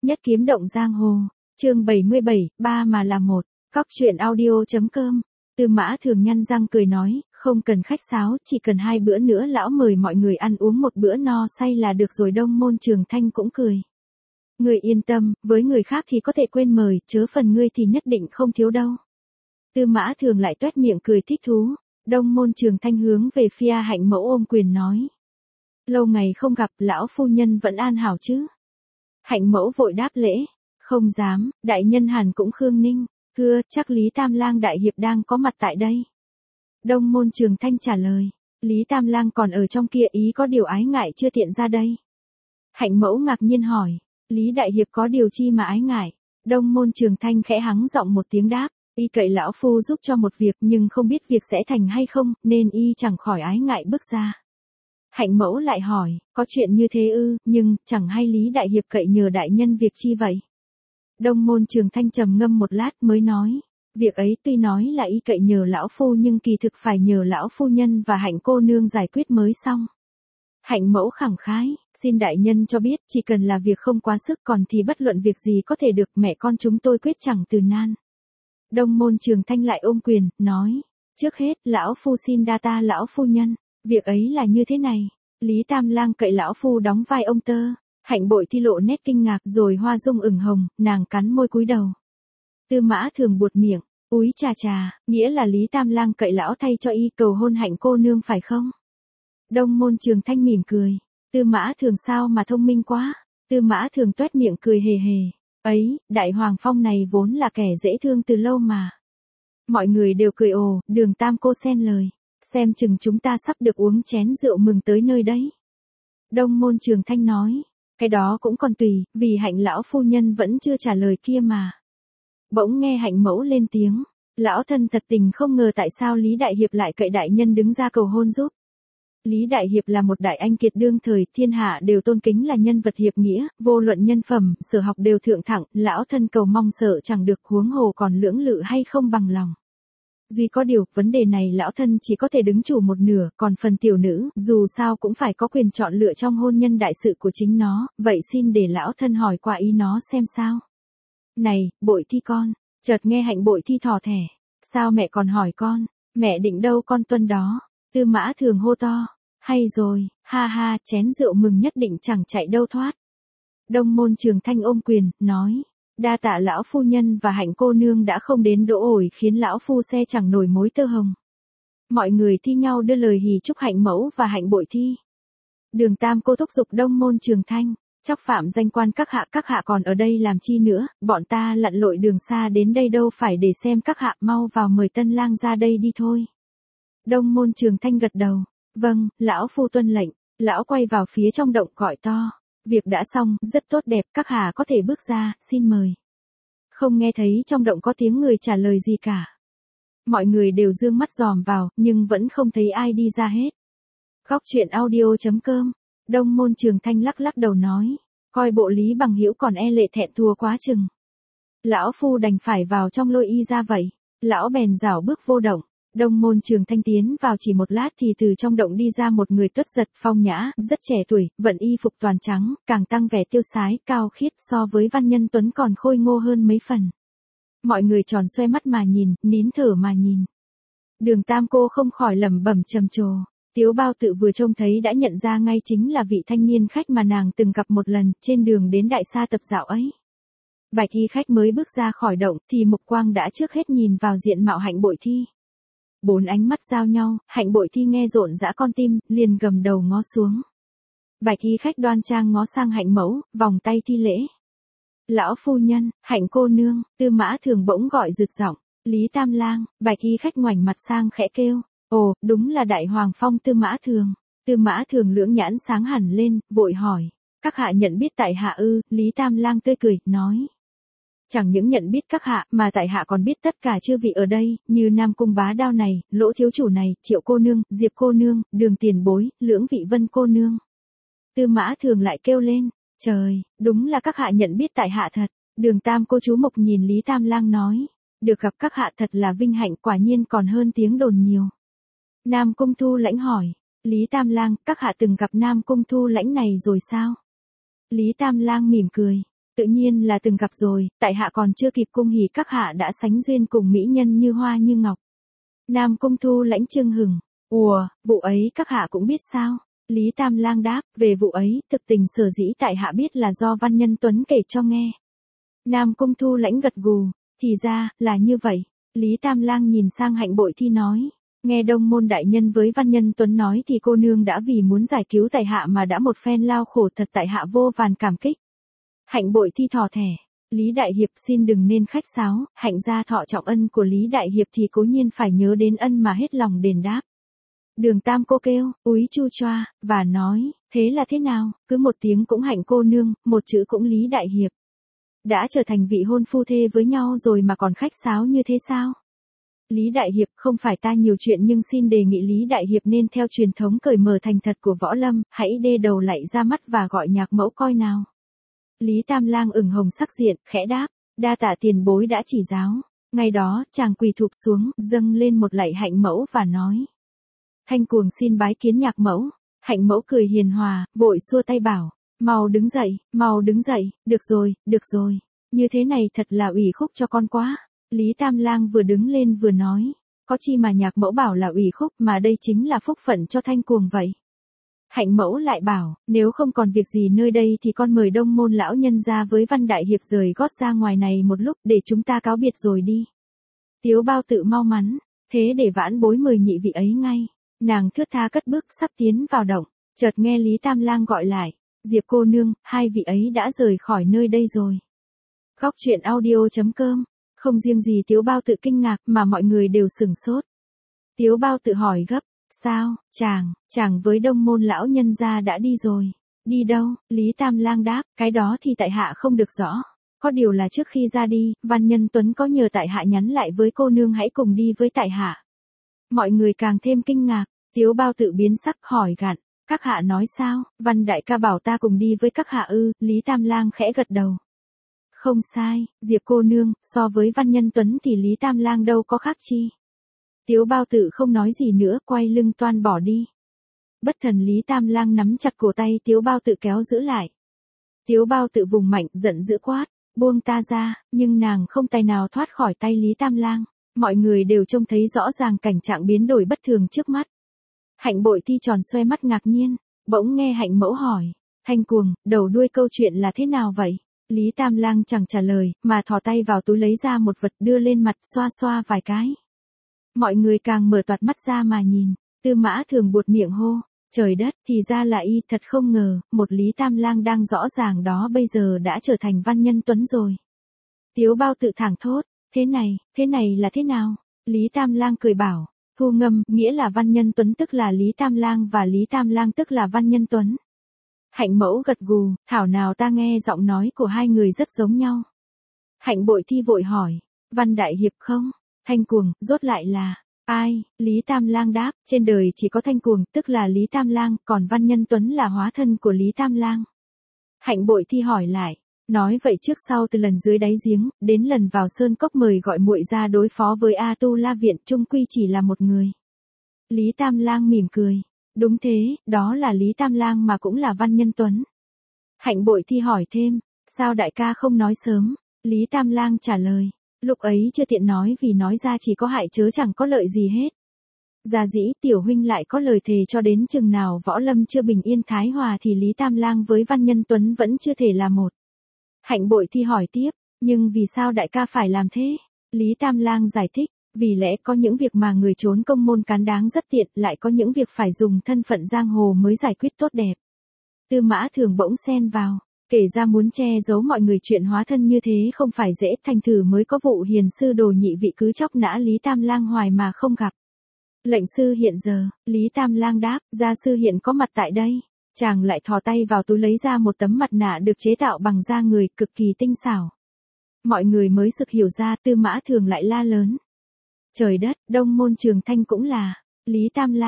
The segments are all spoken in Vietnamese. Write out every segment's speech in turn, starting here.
Nhất kiếm động giang hồ, chương 77, ba mà là một, Cóc truyện audio.com. Tư Mã Thường nhăn răng cười nói, không cần khách sáo, chỉ cần 2 bữa nữa lão mời mọi người ăn uống một bữa no say là được rồi. Đông Môn Trường Thanh cũng cười. Người yên tâm, với người khác thì có thể quên mời, chớ phần ngươi thì nhất định không thiếu đâu. Tư Mã Thường lại toét miệng cười thích thú. Đông Môn Trường Thanh hướng về phía Hạnh Mẫu ôm quyền nói. Lâu ngày không gặp, lão phu nhân vẫn an hảo chứ? Hạnh Mẫu vội đáp lễ. Không dám, đại nhân Hàn cũng Khương Ninh. Thưa, chắc Lý Tam Lang đại hiệp đang có mặt tại đây. Đông Môn Trường Thanh trả lời. Lý Tam Lang còn ở trong kia, ý có điều ái ngại chưa tiện ra đây. Hạnh Mẫu ngạc nhiên hỏi. Lý đại hiệp có điều chi mà ái ngại? Đông Môn Trường Thanh khẽ hắng giọng một tiếng đáp. Y cậy lão phu giúp cho một việc nhưng không biết việc sẽ thành hay không, nên y chẳng khỏi ái ngại bước ra. Hạnh Mẫu lại hỏi, có chuyện như thế ư, nhưng chẳng hay Lý đại hiệp cậy nhờ đại nhân việc chi vậy? Đông Môn Trường Thanh trầm ngâm một lát mới nói, việc ấy tuy nói là y cậy nhờ lão phu nhưng kỳ thực phải nhờ lão phu nhân và Hạnh cô nương giải quyết mới xong. Hạnh Mẫu khẳng khái, xin đại nhân cho biết, chỉ cần là việc không quá sức, còn thì bất luận việc gì có thể được, mẹ con chúng tôi quyết chẳng từ nan. Đông Môn Trường Thanh lại ôm quyền, nói, trước hết, lão phu xin đa ta lão phu nhân, việc ấy là như thế này, Lý Tam Lang cậy lão phu đóng vai ông tơ. Hạnh Bội Thi lộ nét kinh ngạc rồi hoa dung ửng hồng, nàng cắn môi cúi đầu. Tư Mã Thường buột miệng, úi chà chà, nghĩa là Lý Tam Lang cậy lão thay cho y cầu hôn Hạnh cô nương phải không? Đông Môn Trường Thanh mỉm cười, Tư Mã Thường sao mà thông minh quá. Tư Mã Thường toét miệng cười hề hề, ấy, Đại Hoàng Phong này vốn là kẻ dễ thương từ lâu mà. Mọi người đều cười ồ, Đường Tam cô xen lời, xem chừng chúng ta sắp được uống chén rượu mừng tới nơi đấy. Đông Môn Trường Thanh nói, cái đó cũng còn tùy, vì Hạnh lão phu nhân vẫn chưa trả lời kia mà. Bỗng nghe Hạnh Mẫu lên tiếng, lão thân thật tình không ngờ tại sao Lý đại hiệp lại cậy đại nhân đứng ra cầu hôn giúp. Lý đại hiệp là một đại anh kiệt đương thời, thiên hạ đều tôn kính là nhân vật hiệp nghĩa, vô luận nhân phẩm, sở học đều thượng thẳng, lão thân cầu mong sợ chẳng được, huống hồ còn lưỡng lự hay không bằng lòng. Duy có điều, vấn đề này lão thân chỉ có thể đứng chủ một nửa, còn phần tiểu nữ, dù sao cũng phải có quyền chọn lựa trong hôn nhân đại sự của chính nó, vậy xin để lão thân hỏi qua ý nó xem sao. Này, Bội Thi con, chợt nghe Hạnh Bội Thi thò thẻ, sao mẹ còn hỏi con, mẹ định đâu con tuân đó. Tư Mã Thường hô to, hay rồi, ha ha, chén rượu mừng nhất định chẳng chạy đâu thoát. Đông Môn Trường Thanh ôm quyền, nói. Đa tạ lão phu nhân và Hạnh cô nương đã không đến đỗ ổi khiến lão phu xe chẳng nổi mối tơ hồng. Mọi người thi nhau đưa lời hỉ chúc Hạnh Mẫu và Hạnh Bội Thi. Đường Tam cô thúc giục Đông Môn Trường Thanh, chóc phạm danh quan các hạ còn ở đây làm chi nữa, bọn ta lặn lội đường xa đến đây đâu phải để xem các hạ, mau vào mời tân lang ra đây đi thôi. Đông Môn Trường Thanh gật đầu, vâng, lão phu tuân lệnh. Lão quay vào phía trong động gọi to. Việc đã xong, rất tốt đẹp, các hạ có thể bước ra, xin mời. Không nghe thấy trong động có tiếng người trả lời gì cả. Mọi người đều dương mắt dòm vào, nhưng vẫn không thấy ai đi ra hết. Cóc truyện audio.com. Đông Môn Trường Thanh lắc lắc đầu nói, coi bộ Lý Bằng Hữu còn e lệ thẹn thua quá chừng. Lão phu đành phải vào trong lôi y ra vậy. Lão bèn rảo bước vô động. Đông Môn Trường Thanh tiến vào chỉ một lát thì từ trong động đi ra một người tuất giật phong nhã, rất trẻ tuổi, vận y phục toàn trắng, càng tăng vẻ tiêu sái, cao khiết, so với Văn Nhân Tuấn còn khôi ngô hơn mấy phần. Mọi người tròn xoe mắt mà nhìn, nín thở mà nhìn. Đường Tam cô không khỏi lẩm bẩm trầm trồ. Tiếu Bao Tự vừa trông thấy đã nhận ra ngay chính là vị thanh niên khách mà nàng từng gặp một lần trên đường đến Đại Sa tập dạo ấy. Bạch y khách mới bước ra khỏi động thì mục quang đã trước hết nhìn vào diện mạo Hạnh Bội Thi. 4 ánh mắt giao nhau, Hạnh Bội Thi nghe rộn rã con tim, liền gầm đầu ngó xuống. Bạch y khách đoan trang ngó sang Hạnh Mẫu, vòng tay thi lễ. Lão phu nhân, Hạnh cô nương. Tư Mã Thường bỗng gọi rực giọng, Lý Tam Lang. Bạch y khách ngoảnh mặt sang khẽ kêu, ồ, đúng là Đại Hoàng Phong Tư Mã Thường. Tư Mã Thường lưỡng nhãn sáng hẳn lên, vội hỏi, các hạ nhận biết tại hạ ư? Lý Tam Lang tươi cười, nói. Chẳng những nhận biết các hạ, mà tại hạ còn biết tất cả chư vị ở đây, như Nam Cung Bá Đao này, Lỗ thiếu chủ này, Triệu cô nương, Diệp cô nương, Đường tiền bối, Lưỡng vị Vân cô nương. Tư Mã Thường lại kêu lên, trời, đúng là các hạ nhận biết tại hạ thật. Đường Tam cô chú mục nhìn Lý Tam Lang nói, được gặp các hạ thật là vinh hạnh, quả nhiên còn hơn tiếng đồn nhiều. Nam Cung Thu Lãnh hỏi, Lý Tam Lang, các hạ từng gặp Nam Cung Thu Lãnh này rồi sao? Lý Tam Lang mỉm cười, Tự nhiên là từng gặp rồi, tại hạ còn chưa kịp cung hỉ các hạ đã sánh duyên cùng mỹ nhân như hoa như ngọc. Nam Cung Thu Lãnh trưng hừng. Ùa, vụ ấy các hạ cũng biết sao? Lý Tam Lang đáp, về vụ ấy, thực tình sở dĩ tại hạ biết là do Văn Nhân Tuấn kể cho nghe. Nam Cung Thu Lãnh gật gù, thì ra, là như vậy. Lý Tam Lang nhìn sang Hạnh Bội Thi nói, nghe Đông Môn đại nhân với Văn Nhân Tuấn nói thì cô nương đã vì muốn giải cứu tại hạ mà đã một phen lao khổ, thật tại hạ vô vàn cảm kích. Hạnh Bội Thi thò thẻ, Lý Đại Hiệp xin đừng nên khách sáo, Hạnh gia thọ trọng ân của Lý Đại Hiệp thì cố nhiên phải nhớ đến ân mà hết lòng đền đáp. Đường Tam cô kêu, úi chu choa, và nói, thế là thế nào, cứ một tiếng cũng Hạnh cô nương, một chữ cũng Lý Đại Hiệp. Đã trở thành vị hôn phu thê với nhau rồi mà còn khách sáo như thế sao? Lý Đại Hiệp, không phải ta nhiều chuyện nhưng xin đề nghị Lý Đại Hiệp nên theo truyền thống cởi mở thành thật của võ lâm, hãy đê đầu lạy ra mắt và gọi nhạc mẫu coi nào. Lý Tam Lang ửng hồng sắc diện, khẽ đáp, đa tạ tiền bối đã chỉ giáo. Ngày đó, chàng quỳ thụp xuống, dâng lên một lạy Hạnh mẫu và nói. Thanh Cuồng xin bái kiến nhạc mẫu. Hạnh mẫu cười hiền hòa, vội xua tay bảo, mau đứng dậy, được rồi, như thế này thật là ủy khúc cho con quá. Lý Tam Lang vừa đứng lên vừa nói, có chi mà nhạc mẫu bảo là ủy khúc mà đây chính là phúc phận cho Thanh Cuồng vậy. Hạnh mẫu lại bảo, nếu không còn việc gì nơi đây thì con mời Đông Môn lão nhân ra với Văn Đại Hiệp rời gót ra ngoài này một lúc để chúng ta cáo biệt rồi đi. Tiếu Bao Tự mau mắn, thế để vãn bối mời nhị vị ấy ngay. Nàng thướt tha cất bước sắp tiến vào động, chợt nghe Lý Tam Lang gọi lại, Diệp cô nương, hai vị ấy đã rời khỏi nơi đây rồi. Góc truyện audio.com, không riêng gì Tiếu Bao Tự kinh ngạc mà mọi người đều sửng sốt. Tiếu Bao Tự hỏi gấp, sao, chàng với Đông Môn lão nhân gia đã đi rồi. Đi đâu? Lý Tam Lang đáp, cái đó thì tại hạ không được rõ. Có điều là trước khi ra đi, Văn Nhân Tuấn có nhờ tại hạ nhắn lại với cô nương hãy cùng đi với tại hạ. Mọi người càng thêm kinh ngạc, Tiếu Bao Tự biến sắc hỏi gặn, các hạ nói sao, Văn đại ca bảo ta cùng đi với các hạ ư? Lý Tam Lang khẽ gật đầu. Không sai, Diệp cô nương, so với Văn Nhân Tuấn thì Lý Tam Lang đâu có khác chi. Tiếu Bao Tự không nói gì nữa, quay lưng toan bỏ đi. Bất thần Lý Tam Lang nắm chặt cổ tay Tiếu Bao Tự kéo giữ lại. Tiếu Bao Tự vùng mạnh, giận dữ quát, buông ta ra, nhưng nàng không tài nào thoát khỏi tay Lý Tam Lang. Mọi người đều trông thấy rõ ràng cảnh trạng biến đổi bất thường trước mắt. Hạnh Bội Thi tròn xoe mắt ngạc nhiên, bỗng nghe Hạnh mẫu hỏi, Thanh Cuồng, đầu đuôi câu chuyện là thế nào vậy? Lý Tam Lang chẳng trả lời, mà thò tay vào túi lấy ra một vật đưa lên mặt xoa xoa vài cái. Mọi người càng mở toạt mắt ra mà nhìn, Tư Mã Thường buột miệng hô, trời đất, thì ra là y, thật không ngờ, một Lý Tam Lang đang rõ ràng đó bây giờ đã trở thành Văn Nhân Tuấn rồi. Tiếu Bao Tự thẳng thốt, thế này là thế nào? Lý Tam Lang cười bảo, thu ngâm, nghĩa là Văn Nhân Tuấn tức là Lý Tam Lang và Lý Tam Lang tức là Văn Nhân Tuấn. Hạnh mẫu gật gù, thảo nào ta nghe giọng nói của hai người rất giống nhau. Hạnh Bội Thi vội hỏi, Văn Đại Hiệp không? Thanh Cuồng, rốt lại là, ai? Lý Tam Lang đáp, trên đời chỉ có Thanh Cuồng, tức là Lý Tam Lang, còn Văn Nhân Tuấn là hóa thân của Lý Tam Lang. Hạnh Bội Thi hỏi lại, nói vậy trước sau từ lần dưới đáy giếng, đến lần vào sơn cốc mời gọi muội ra đối phó với A Tu La Viện chung quy chỉ là một người. Lý Tam Lang mỉm cười, đúng thế, đó là Lý Tam Lang mà cũng là Văn Nhân Tuấn. Hạnh Bội Thi hỏi thêm, sao đại ca không nói sớm? Lý Tam Lang trả lời, lúc ấy chưa tiện nói vì nói ra chỉ có hại chớ chẳng có lợi gì hết. Gia dĩ tiểu huynh lại có lời thề cho đến chừng nào võ lâm chưa bình yên thái hòa thì Lý Tam Lang với Văn Nhân Tuấn vẫn chưa thể là một. Hạnh Bội Thi hỏi tiếp, nhưng vì sao đại ca phải làm thế? Lý Tam Lang giải thích, vì lẽ có những việc mà người trốn công môn cán đáng rất tiện, lại có những việc phải dùng thân phận giang hồ mới giải quyết tốt đẹp. Tư Mã Thường bỗng xen vào, kể ra muốn che giấu mọi người chuyện hóa thân như thế không phải dễ, thành thử mới có vụ hiền sư đồ nhị vị cứ chóc nã Lý Tam Lang hoài mà không gặp. Lệnh sư hiện giờ, Lý Tam Lang đáp, gia sư hiện có mặt tại đây. Chàng lại thò tay vào túi lấy ra một tấm mặt nạ được chế tạo bằng da người, cực kỳ tinh xảo. Mọi người mới sực hiểu ra, Tư Mã Thường lại la lớn. Trời đất, Đông Môn Trường Thanh cũng là Lý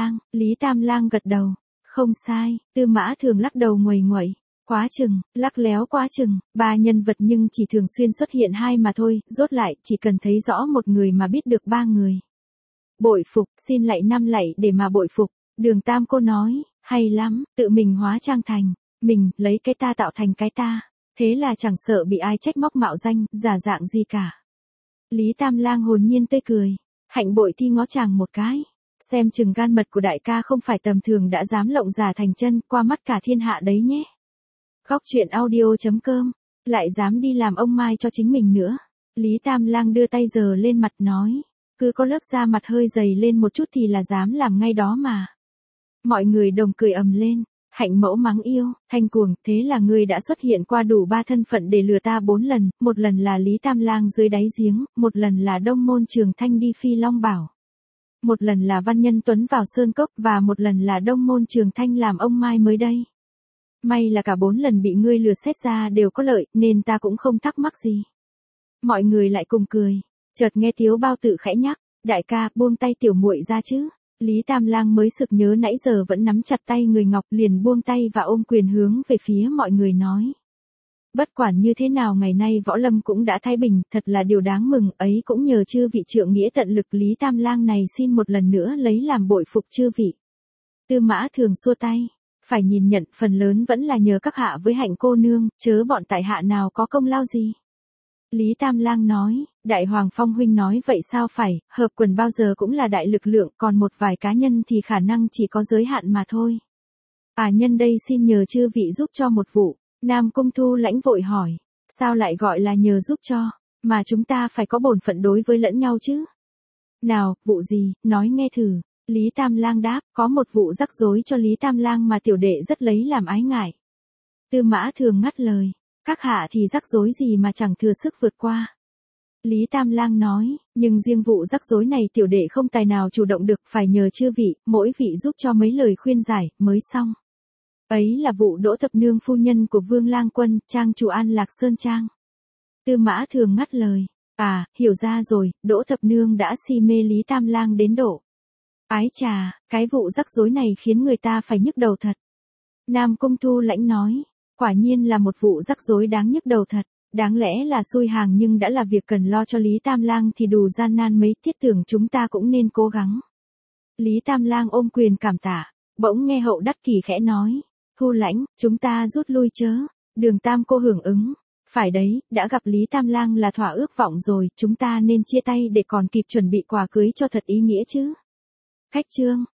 Tam Lang gật đầu. Không sai, Tư Mã Thường lắc đầu nguầy nguậy. Quá chừng, lắc léo quá chừng, ba nhân vật nhưng chỉ thường xuyên xuất hiện hai mà thôi, rốt lại, chỉ cần thấy rõ một người mà biết được ba người. Bội phục, xin lạy năm lạy để mà bội phục. Đường Tam cô nói, hay lắm, tự mình hóa trang thành, mình, lấy cái ta tạo thành cái ta. Thế là chẳng sợ bị ai trách móc mạo danh, giả dạng gì cả. Lý Tam Lang hồn nhiên tươi cười, hạnh bội thi ngó chàng một cái. Xem chừng gan mật của đại ca không phải tầm thường đã dám lộng giả thành chân qua mắt cả thiên hạ đấy nhé. Góc truyện audio.com, lại dám đi làm ông Mai cho chính mình nữa. Lý Tam Lang đưa tay giơ lên mặt nói, cứ có lớp da mặt hơi dày lên một chút thì là dám làm ngay đó mà. Mọi người đồng cười ầm lên, Hạnh mẫu mắng yêu, Thanh cuồng, thế là ngươi đã xuất hiện qua đủ 3 thân phận để lừa ta 4 lần, một lần là Lý Tam Lang dưới đáy giếng, một lần là Đông Môn Trường Thanh đi Phi Long Bảo. Một lần là Văn Nhân Tuấn vào Sơn Cốc và một lần là Đông Môn Trường Thanh làm ông Mai mới đây. May là cả 4 lần bị ngươi lừa xét ra đều có lợi, nên ta cũng không thắc mắc gì. Mọi người lại cùng cười, chợt nghe Tiếu Bao Tử khẽ nhắc, đại ca, buông tay tiểu muội ra chứ. Lý Tam Lang mới sực nhớ nãy giờ vẫn nắm chặt tay người Ngọc, liền buông tay và ôm quyền hướng về phía mọi người nói. Bất quản như thế nào ngày nay võ lâm cũng đã thái bình, thật là điều đáng mừng, ấy cũng nhờ chư vị trượng nghĩa tận lực. Lý Tam Lang này xin một lần nữa lấy làm bội phục chư vị. Tư Mã Thường xua tay, phải nhìn nhận phần lớn vẫn là nhờ các hạ với Hạnh cô nương, chớ bọn tại hạ nào có công lao gì. Lý Tam Lang nói, Đại Hoàng Phong huynh nói vậy sao phải, hợp quần bao giờ cũng là đại lực lượng, còn một vài cá nhân thì khả năng chỉ có giới hạn mà thôi. Nhân đây xin nhờ chư vị giúp cho một vụ. Nam Cung Thu Lãnh vội hỏi, sao lại gọi là nhờ giúp cho, mà chúng ta phải có bổn phận đối với lẫn nhau chứ. Nào, vụ gì, nói nghe thử. Lý Tam Lang đáp, có một vụ rắc rối cho Lý Tam Lang mà tiểu đệ rất lấy làm ái ngại. Tư Mã Thường ngắt lời, các hạ thì rắc rối gì mà chẳng thừa sức vượt qua. Lý Tam Lang nói, nhưng riêng vụ rắc rối này tiểu đệ không tài nào chủ động được, phải nhờ chư vị, mỗi vị giúp cho mấy lời khuyên giải, mới xong. Ấy là vụ Đỗ Thập Nương phu nhân của Vương Lang Quân, trang chủ An Lạc Sơn Trang. Tư Mã Thường ngắt lời, hiểu ra rồi, Đỗ Thập Nương đã si mê Lý Tam Lang đến độ. Ái chà, cái vụ rắc rối này khiến người ta phải nhức đầu thật. Nam Cung Thu Lãnh nói, quả nhiên là một vụ rắc rối đáng nhức đầu thật, đáng lẽ là xui hàng nhưng đã là việc cần lo cho Lý Tam Lang thì đủ gian nan mấy, thiết tưởng chúng ta cũng nên cố gắng. Lý Tam Lang ôm quyền cảm tạ, bỗng nghe Hậu Đắc Kỳ khẽ nói, Thu Lãnh, chúng ta rút lui chớ. Đường Tam cô hưởng ứng, phải đấy, đã gặp Lý Tam Lang là thỏa ước vọng rồi, chúng ta nên chia tay để còn kịp chuẩn bị quà cưới cho thật ý nghĩa chứ. Khách trương,